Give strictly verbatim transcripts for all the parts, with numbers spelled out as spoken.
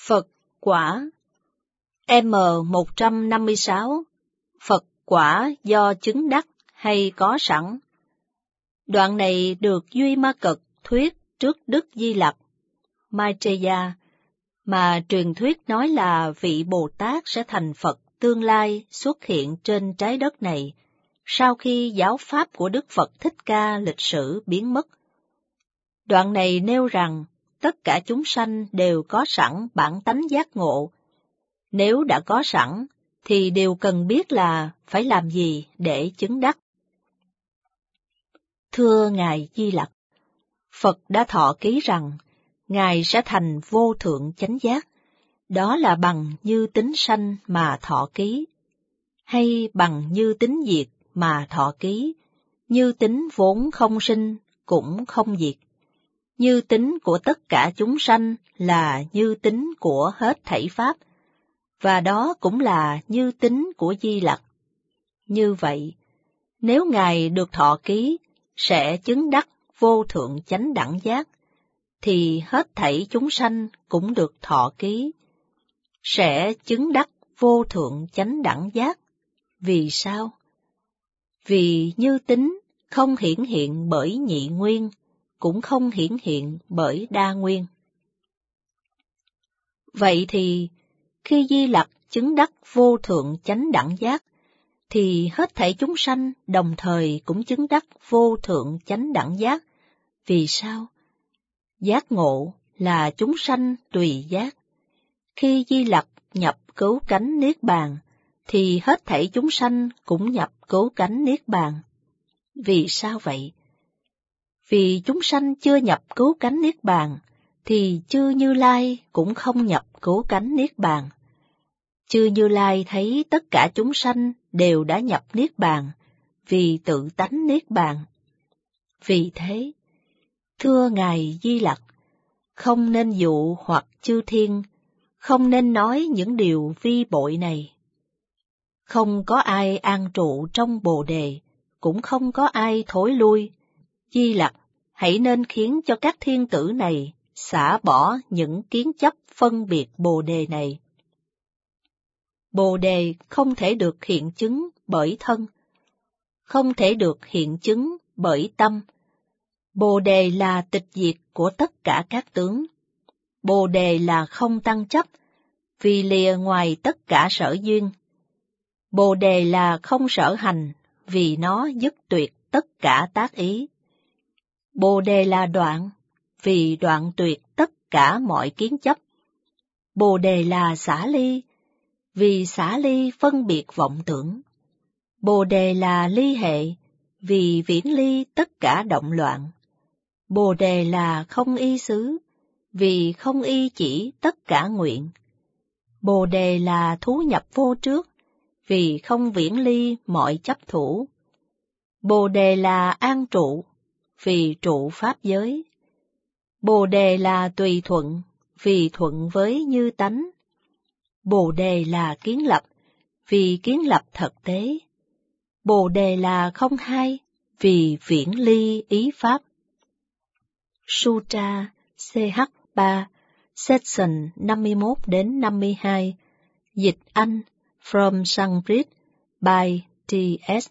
Phật quả M một trăm năm mươi sáu Phật quả do chứng đắc hay có sẵn. Đoạn này được Duy Ma Cật thuyết trước Đức Di Lặc, Maitreya, mà truyền thuyết nói là vị Bồ Tát sẽ thành Phật tương lai xuất hiện trên trái đất này, sau khi giáo pháp của Đức Phật Thích Ca lịch sử biến mất. Đoạn này nêu rằng tất cả chúng sanh đều có sẵn bản tánh giác ngộ. Nếu đã có sẵn, thì điều cần biết là phải làm gì để chứng đắc. Thưa Ngài Di Lặc, Phật đã thọ ký rằng Ngài sẽ thành vô thượng chánh giác, đó là bằng như tính sanh mà thọ ký, hay bằng như tính diệt mà thọ ký, như tính vốn không sinh cũng không diệt. Như tính của tất cả chúng sanh là như tính của hết thảy pháp, và đó cũng là như tính của Di Lặc. Như vậy, nếu Ngài được thọ ký, sẽ chứng đắc vô thượng chánh đẳng giác, thì hết thảy chúng sanh cũng được thọ ký, sẽ chứng đắc vô thượng chánh đẳng giác. Vì sao? Vì như tính không hiển hiện bởi nhị nguyên, cũng không hiển hiện bởi đa nguyên. Vậy thì, khi Di Lặc chứng đắc vô thượng chánh đẳng giác, thì hết thảy chúng sanh đồng thời cũng chứng đắc vô thượng chánh đẳng giác. Vì sao? Giác ngộ là chúng sanh tùy giác. Khi Di Lặc nhập cứu cánh Niết Bàn, thì hết thảy chúng sanh cũng nhập cứu cánh Niết Bàn. Vì sao vậy? Vì chúng sanh chưa nhập cứu cánh Niết Bàn, thì chư Như Lai cũng không nhập cứu cánh Niết Bàn. Chư Như Lai thấy tất cả chúng sanh đều đã nhập Niết Bàn, vì tự tánh Niết Bàn. Vì thế, thưa Ngài Di Lặc, không nên dụ hoặc chư thiên, không nên nói những điều vi bội này. Không có ai an trụ trong Bồ Đề, cũng không có ai thối lui. Di Lặc, hãy nên khiến cho các thiên tử này xả bỏ những kiến chấp phân biệt Bồ Đề này. Bồ Đề không thể được hiện chứng bởi thân, không thể được hiện chứng bởi tâm. Bồ Đề là tịch diệt của tất cả các tướng. Bồ Đề là không tăng chấp, vì lìa ngoài tất cả sở duyên. Bồ Đề là không sở hành, vì nó dứt tuyệt tất cả tác ý. Bồ Đề là đoạn, vì đoạn tuyệt tất cả mọi kiến chấp. Bồ Đề là xả ly, vì xả ly phân biệt vọng tưởng. Bồ Đề là ly hệ, vì viễn ly tất cả động loạn. Bồ Đề là không y xứ, vì không y chỉ tất cả nguyện. Bồ Đề là thú nhập vô trước, vì không viễn ly mọi chấp thủ. Bồ Đề là an trụ, vì trụ pháp giới. Bồ Đề là tùy thuận, vì thuận với như tánh. Bồ Đề là kiến lập, vì kiến lập thực tế. Bồ Đề là không hai, vì viễn ly ý pháp. Sutra C H ba, Section năm mươi mốt đến năm mươi hai, dịch Anh, From Sanskrit, by T S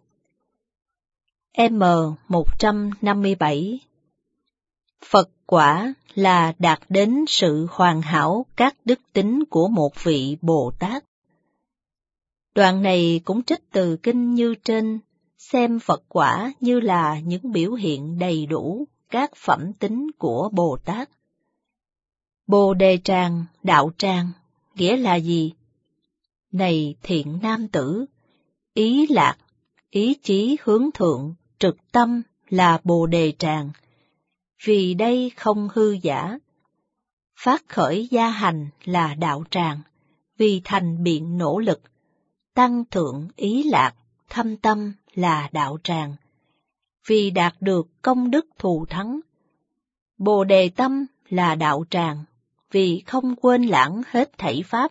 M một trăm năm mươi bảy Phật quả là đạt đến sự hoàn hảo các đức tính của một vị Bồ Tát. Đoạn này cũng trích từ kinh như trên, xem Phật quả như là những biểu hiện đầy đủ các phẩm tính của Bồ Tát. Bồ Đề Tràng, đạo tràng, nghĩa là gì? Này thiện nam tử, ý lạc, ý chí hướng thượng, trực tâm là Bồ Đề Tràng, vì đây không hư giả. Phát khởi gia hành là đạo tràng, vì thành biện nỗ lực. Tăng thượng ý lạc, thâm tâm là đạo tràng, vì đạt được công đức thù thắng. Bồ Đề tâm là đạo tràng, vì không quên lãng hết thảy pháp.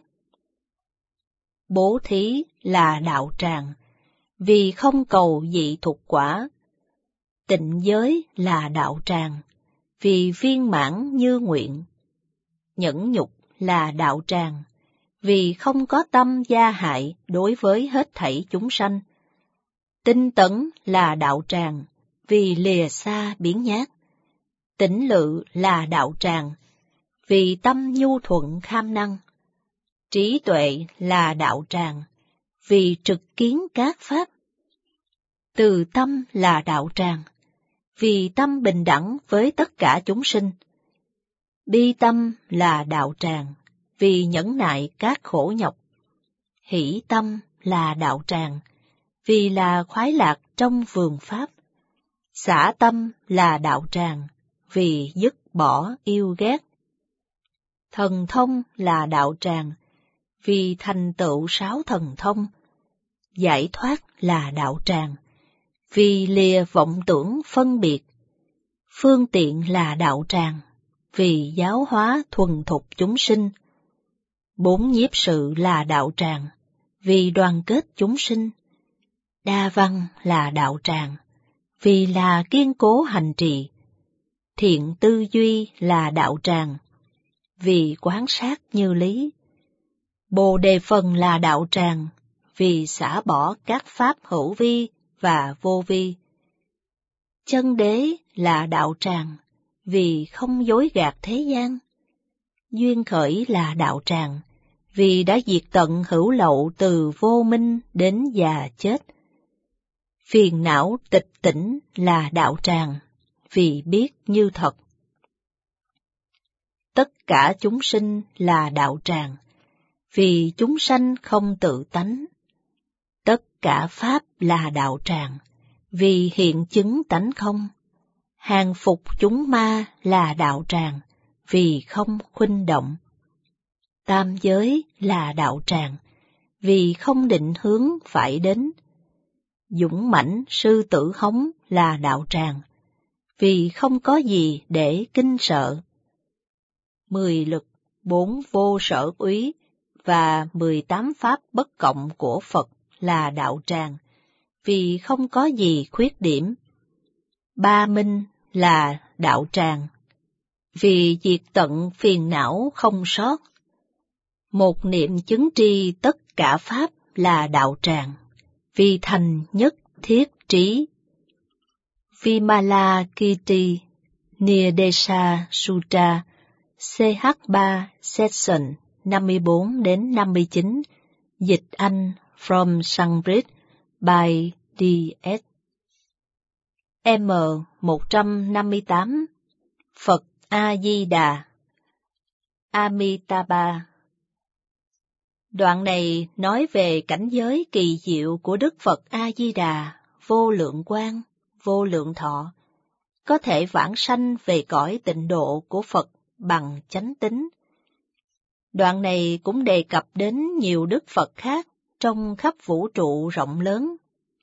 Bố thí là đạo tràng, vì không cầu dị thục quả. Tịnh giới là đạo tràng, vì viên mãn như nguyện. Nhẫn nhục là đạo tràng, vì không có tâm gia hại đối với hết thảy chúng sanh. Tinh tấn là đạo tràng, vì lìa xa biếng nhác. Tĩnh lự là đạo tràng, vì tâm nhu thuận kham năng. Trí tuệ là đạo tràng, vì trực kiến các pháp. Từ tâm là đạo tràng, vì tâm bình đẳng với tất cả chúng sinh. Bi tâm là đạo tràng, vì nhẫn nại các khổ nhọc. Hỷ tâm là đạo tràng, vì là khoái lạc trong vườn pháp. Xả tâm là đạo tràng, vì dứt bỏ yêu ghét. Thần thông là đạo tràng, vì thành tựu sáu thần thông. Giải thoát là đạo tràng, vì lìa vọng tưởng phân biệt. Phương tiện là đạo tràng, vì giáo hóa thuần thục chúng sinh. Bốn nhiếp sự là đạo tràng, vì đoàn kết chúng sinh. Đa văn là đạo tràng, vì là kiên cố hành trì. Thiện tư duy là đạo tràng, vì quán sát như lý. Bồ đề phần là đạo tràng, vì xả bỏ các pháp hữu vi và vô vi. Chân đế là đạo tràng, vì không dối gạt thế gian. Duyên khởi là đạo tràng, vì đã diệt tận hữu lậu từ vô minh đến già chết. Phiền não tịch tỉnh là đạo tràng, vì biết như thật. Tất cả chúng sinh là đạo tràng, vì chúng sanh không tự tánh. Tất cả pháp là đạo tràng, vì hiện chứng tánh không. Hàng phục chúng ma là đạo tràng, vì không khuynh động. Tam giới là đạo tràng, vì không định hướng phải đến. Dũng mãnh sư tử hống là đạo tràng, vì không có gì để kinh sợ. Mười lực, bốn vô sở úy và mười tám pháp bất cộng của Phật là đạo tràng, vì không có gì khuyết điểm. Ba minh là đạo tràng, vì diệt tận phiền não không sót. Một niệm chứng tri tất cả pháp là đạo tràng, vì thành nhất thiết trí. Vimalakirti Nirdesa Sutra xê hát ba Section năm mươi bốn đến năm mươi chín, dịch Anh from Sanskrit by D S M một trăm năm mươi tám. Phật A-di-đà Amitabha. Đoạn này nói về cảnh giới kỳ diệu của Đức Phật A-di-đà, vô lượng quang, vô lượng thọ, có thể vãng sanh về cõi tịnh độ của Phật bằng chánh tín. Đoạn này cũng đề cập đến nhiều Đức Phật khác trong khắp vũ trụ rộng lớn.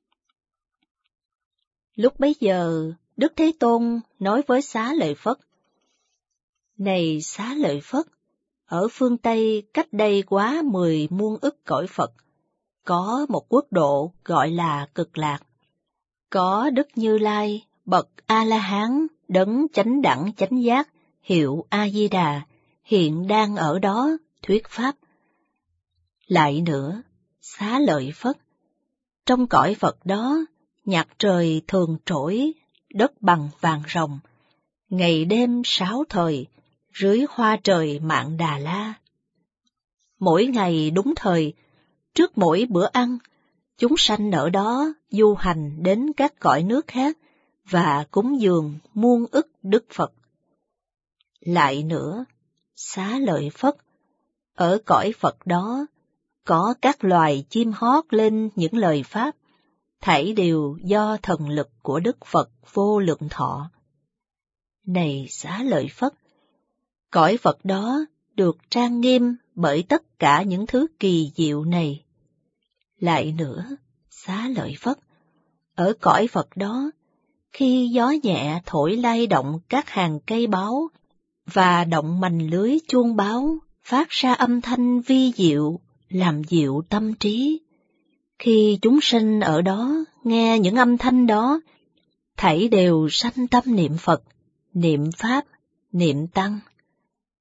Lúc bấy giờ, Đức Thế Tôn nói với Xá Lợi Phất: Này Xá Lợi Phất, ở phương Tây cách đây quá mười muôn ức cõi Phật, có một quốc độ gọi là Cực Lạc. Có Đức Như Lai, bậc A-la-hán, đấng chánh đẳng chánh giác, hiệu A-di-đà, hiện đang ở đó thuyết pháp. Lại nữa, Xá Lợi Phất, trong cõi Phật đó, nhạc trời thường trỗi, đất bằng vàng rồng, ngày đêm sáu thời, dưới hoa trời Mạn Đà La. Mỗi ngày đúng thời, trước mỗi bữa ăn, chúng sanh ở đó du hành đến các cõi nước khác và cúng dường muôn ức Đức Phật. Lại nữa, Xá Lợi Phất, ở cõi Phật đó, có các loài chim hót lên những lời pháp, thảy đều do thần lực của Đức Phật vô lượng thọ. Này Xá Lợi Phất, cõi Phật đó được trang nghiêm bởi tất cả những thứ kỳ diệu này. Lại nữa, Xá Lợi Phất, ở cõi Phật đó, khi gió nhẹ thổi lay động các hàng cây báu và động mành lưới chuông báo, phát ra âm thanh vi diệu, làm dịu tâm trí. Khi chúng sinh ở đó nghe những âm thanh đó, thảy đều sanh tâm niệm Phật, niệm Pháp, niệm Tăng.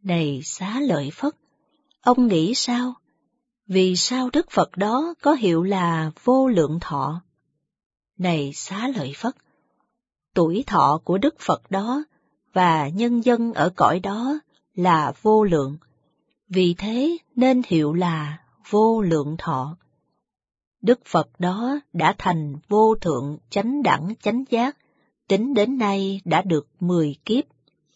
Này Xá Lợi Phất, ông nghĩ sao? Vì sao Đức Phật đó có hiệu là vô lượng thọ? Này Xá Lợi Phất, tuổi thọ của Đức Phật đó và nhân dân ở cõi đó là vô lượng, vì thế nên hiệu là vô lượng thọ. Đức Phật đó đã thành vô thượng chánh đẳng chánh giác, tính đến nay đã được mười kiếp.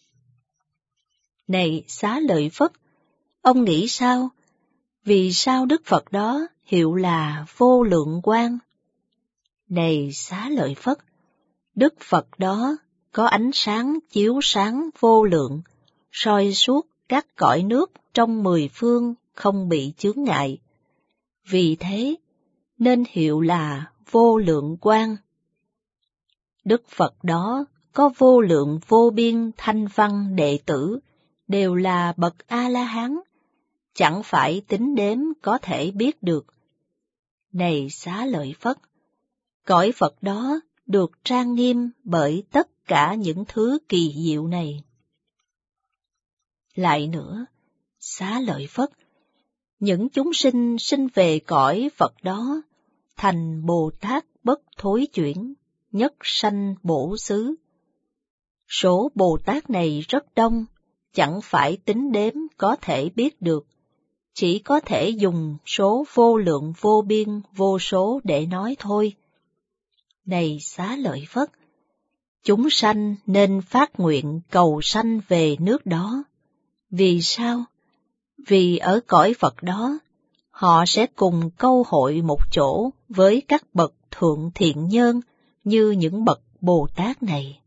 Này Xá Lợi Phất, ông nghĩ sao? Vì sao Đức Phật đó hiệu là vô lượng quang? Này Xá Lợi Phất, Đức Phật đó có ánh sáng chiếu sáng vô lượng, soi suốt các cõi nước trong mười phương không bị chướng ngại. Vì thế, nên hiệu là vô lượng quang. Đức Phật đó có vô lượng vô biên thanh văn đệ tử, đều là bậc A-la-hán, chẳng phải tính đếm có thể biết được. Này Xá Lợi Phất, cõi Phật đó được trang nghiêm bởi tất cả những thứ kỳ diệu này. Lại nữa, Xá Lợi Phất, những chúng sinh sinh về cõi Phật đó, thành Bồ Tát bất thối chuyển, nhất sanh bổ xứ. Số Bồ Tát này rất đông, chẳng phải tính đếm có thể biết được, chỉ có thể dùng số vô lượng vô biên vô số để nói thôi. Này Xá Lợi Phất, chúng sanh nên phát nguyện cầu sanh về nước đó. Vì sao? Vì ở cõi Phật đó, họ sẽ cùng câu hội một chỗ với các bậc thượng thiện nhân như những bậc Bồ Tát này.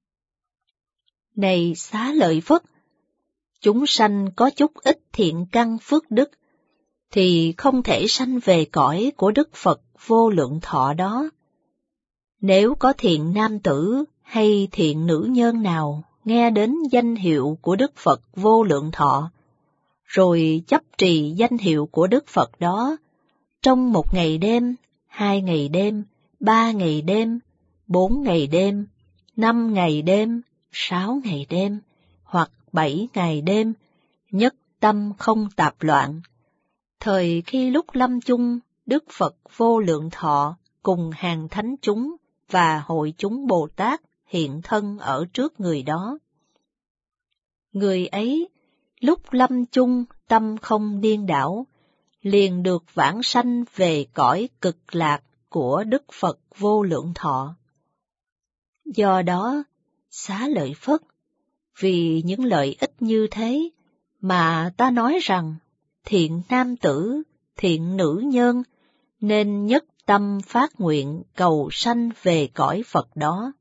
Này Xá Lợi Phất, chúng sanh có chút ít thiện căn phước đức, thì không thể sanh về cõi của Đức Phật vô lượng thọ đó. Nếu có thiện nam tử hay thiện nữ nhân nào nghe đến danh hiệu của Đức Phật vô lượng thọ, rồi chấp trì danh hiệu của Đức Phật đó, trong một ngày đêm, hai ngày đêm, ba ngày đêm, bốn ngày đêm, năm ngày đêm, sáu ngày đêm, hoặc bảy ngày đêm, nhất tâm không tạp loạn. Thời khi lúc lâm chung, Đức Phật vô lượng thọ cùng hàng thánh chúng và hội chúng Bồ Tát hiện thân ở trước người đó. Người ấy, lúc lâm chung tâm không điên đảo, liền được vãng sanh về cõi cực lạc của Đức Phật vô lượng thọ. Do đó, Xá Lợi Phất, vì những lợi ích như thế mà ta nói rằng thiện nam tử, thiện nữ nhân nên nhất tâm phát nguyện cầu sanh về cõi Phật đó.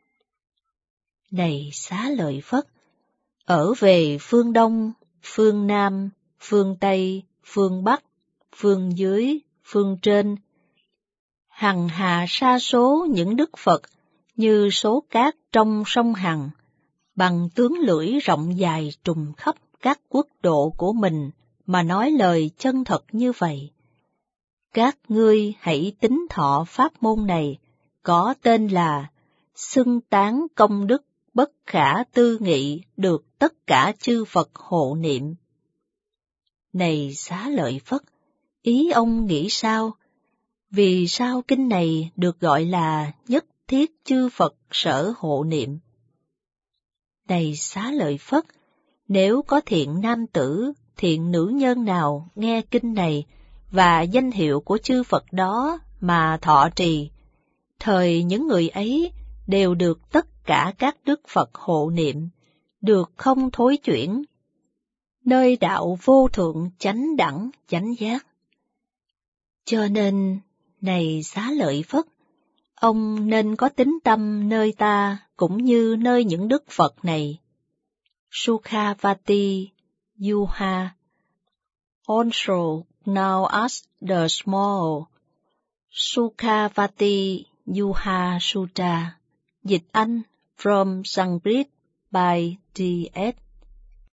Này Xá Lợi Phất, ở về phương Đông, phương Nam, phương Tây, phương Bắc, phương dưới, phương trên, hằng hà sa số những Đức Phật như số cát trong sông Hằng, bằng tướng lưỡi rộng dài trùm khắp các quốc độ của mình mà nói lời chân thật như vậy. Các ngươi hãy tín thọ pháp môn này, có tên là xưng tán công đức bất khả tư nghị được tất cả chư Phật hộ niệm. Này Xá Lợi Phất, ý ông nghĩ sao? Vì sao kinh này được gọi là nhất thiết chư Phật sở hộ niệm? Này Xá Lợi Phất, nếu có thiện nam tử, thiện nữ nhân nào nghe kinh này và danh hiệu của chư Phật đó mà thọ trì, thời những người ấy đều được tất cả các Đức Phật hộ niệm, được không thối chuyển, nơi đạo vô thượng chánh đẳng chánh giác. Cho nên, này Xá Lợi Phất, ông nên có tín tâm nơi ta cũng như nơi những Đức Phật này. Sukhavati Yuha, also known as the Small Sukhavati Yuha Sutta, dịch Anh from Sanskrit by D S